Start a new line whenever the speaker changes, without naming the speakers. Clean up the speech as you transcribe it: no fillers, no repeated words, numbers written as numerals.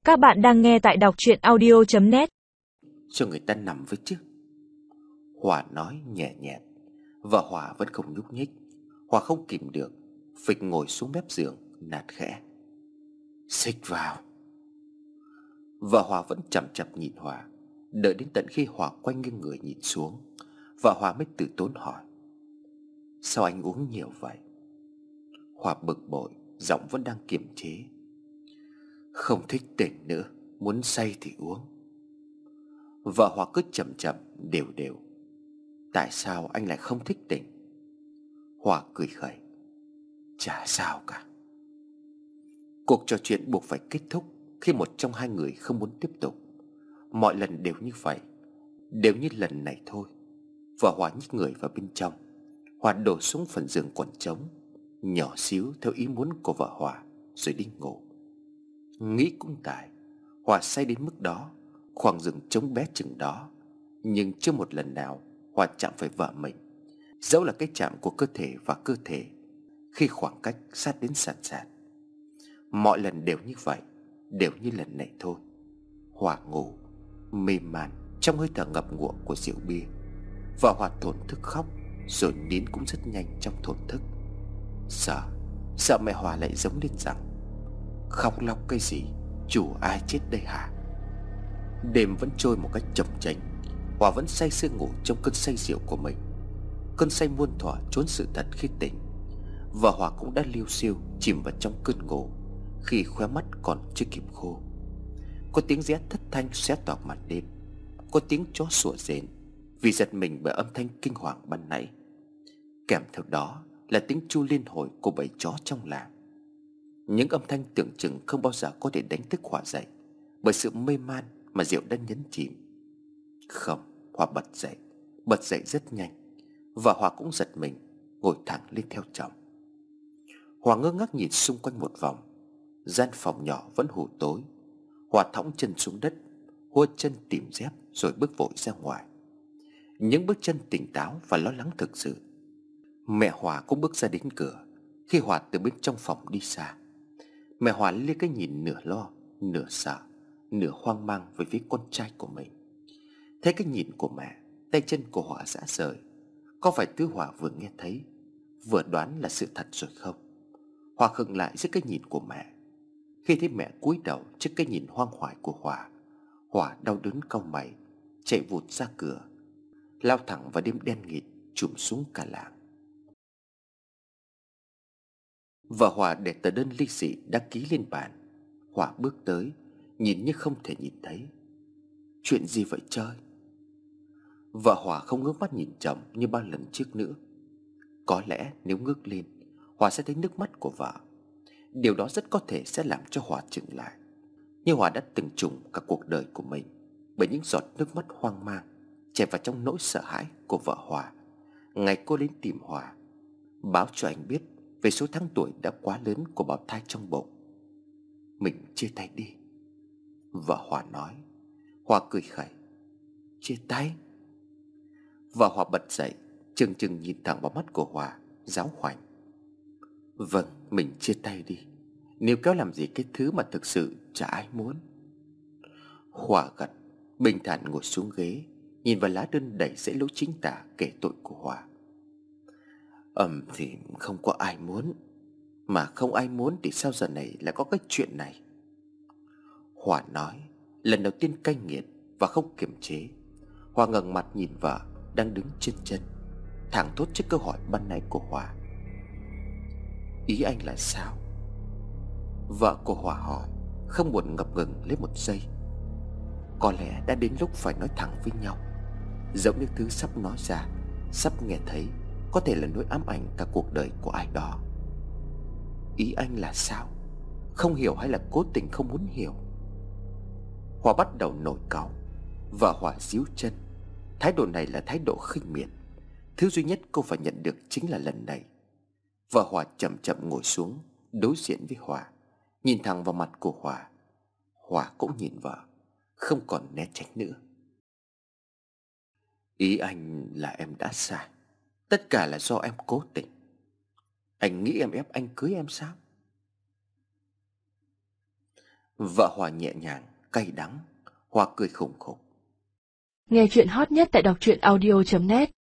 Các bạn đang nghe tại đọc truyện audio.net.
Cho người ta nằm với chứ. Hòa nói nhẹ nhẹ. Vợ Hòa vẫn không nhúc nhích. Hòa không kìm được, phịch ngồi xuống mép giường, nạt khẽ: "Xích vào." Vợ Hòa vẫn chằm chằm nhìn Hòa. Đợi đến tận khi Hòa quay nghiêng người nhìn xuống, vợ Hòa mới từ tốn hỏi: "Sao anh uống nhiều vậy?" Hòa bực bội, giọng vẫn đang kiềm chế: "Không thích tỉnh nữa, muốn say thì uống." Vợ Hòa cứ chậm chậm đều đều: "Tại sao anh lại không thích tỉnh?" Hòa cười khẩy: "Chả sao cả." Cuộc trò chuyện buộc phải kết thúc khi một trong hai người không muốn tiếp tục. Mọi lần đều như vậy, đều như lần này thôi. Vợ Hòa nhích người vào bên trong. Hòa đổ xuống phần giường còn trống, nhỏ xíu theo ý muốn của vợ Hòa, rồi đi ngủ. Nghĩ cũng tại, Hòa say đến mức đó, khoảng giường trống bé chừng đó, nhưng chưa một lần nào Hòa chạm phải vợ mình, dẫu là cái chạm của cơ thể và cơ thể, khi khoảng cách sát đến sàn sàn. Mọi lần đều như vậy, đều như lần này thôi. Hòa ngủ mềm man trong hơi thở ngập ngụa của rượu bia. Và Hòa thổn thức khóc, rồi nín cũng rất nhanh trong thổn thức. Sợ mẹ Hòa lại giống lên rằng: "Khóc lóc cái gì, chủ ai chết đây hả?" Đêm vẫn trôi một cách chậm chành. Hòa vẫn say sưa ngủ trong cơn say rượu của mình, cơn say muôn thuở trốn sự thật khi tỉnh. Và Hòa cũng đã liêu xiêu chìm vào trong cơn ngủ khi khóe mắt còn chưa kịp khô. Có tiếng rẽ thất thanh xé toạc màn đêm. Có tiếng chó sủa rền vì giật mình bởi âm thanh kinh hoàng ban nãy. Kèm theo đó là tiếng chu liên hồi của bầy chó trong làng. Những âm thanh tưởng chừng không bao giờ có thể đánh thức Hòa dậy, bởi sự mê man mà rượu đã nhấn chìm. Không, Hòa bật dậy rất nhanh. Và Hòa cũng giật mình, ngồi thẳng lên theo chồng. Hòa ngơ ngác nhìn xung quanh một vòng. Gian phòng nhỏ vẫn hù tối. Hòa thõng chân xuống đất, hua chân tìm dép, rồi bước vội ra ngoài. Những bước chân tỉnh táo và lo lắng thực sự. Mẹ Hòa cũng bước ra đến cửa khi Hòa từ bên trong phòng đi xa. Mẹ Hòa liếc cái nhìn nửa lo, nửa sợ, nửa hoang mang về phía con trai của mình. Thấy cái nhìn của mẹ, tay chân của Hòa rã rời. Có phải thứ Hòa vừa nghe thấy, vừa đoán là sự thật rồi không? Hòa khựng lại trước cái nhìn của mẹ. Khi thấy mẹ cúi đầu trước cái nhìn hoang hoài của Hòa, Hòa đau đớn cau mày, chạy vụt ra cửa, lao thẳng vào đêm đen nghịt trùm xuống cả làng. Vợ Hòa để tờ đơn ly dị đã ký lên bàn. Hòa bước tới, nhìn như không thể nhìn thấy. Chuyện gì vậy trời? Vợ Hòa không ngước mắt nhìn chồng như bao lần trước nữa. Có lẽ nếu ngước lên, Hòa sẽ thấy nước mắt của vợ. Điều đó rất có thể sẽ làm cho Hòa chững lại, như Hòa đã từng trùng cả cuộc đời của mình bởi những giọt nước mắt hoang mang chảy vào trong nỗi sợ hãi của vợ Hòa ngày cô đến tìm Hòa, báo cho anh biết về số tháng tuổi đã quá lớn của bào thai trong bụng. "Mình chia tay đi," vợ Hòa nói. Hòa cười khẩy: "Chia tay?" Vợ Hòa bật dậy, chừng chừng nhìn thẳng vào mắt của Hòa, giáo hoành: "Vâng, mình chia tay đi. Nếu kéo làm gì cái thứ mà thực sự chả ai muốn." Hòa gật, bình thản ngồi xuống ghế, nhìn vào lá đơn đầy dãy lỗi chính tả kể tội của Hòa. Thì không có ai muốn. Mà không ai muốn thì sao giờ này lại có cái chuyện này?" Hòa nói, lần đầu tiên cay nghiệt và không kiềm chế. Hòa ngẩng mặt nhìn vợ đang đứng trên chân, thẳng thốt trước câu hỏi ban nãy của Hòa: "Ý anh là sao?" Vợ của Hòa hỏi, không buồn ngập ngừng lấy một giây. Có lẽ đã đến lúc phải nói thẳng với nhau, giống như thứ sắp nói ra, sắp nghe thấy, có thể là nỗi ám ảnh cả cuộc đời của ai đó. "Ý anh là sao? Không hiểu hay là cố tình không muốn hiểu?" Hòa bắt đầu nổi cáu. Vợ Hòa díu chân. Thái độ này là thái độ khinh miệt. Thứ duy nhất cô phải nhận được chính là lần này. Vợ Hòa chậm chậm ngồi xuống đối diện với Hòa, nhìn thẳng vào mặt của Hòa. Hòa cũng nhìn vợ, không còn né tránh nữa. "Ý anh là em đã sai. Tất cả là do em cố tình. Anh nghĩ em ép anh cưới em sao?" Vợ Hòa nhẹ nhàng, cay đắng. Hòa cười khủng khục.
Nghe chuyện hot nhất tại đọc truyện audio.net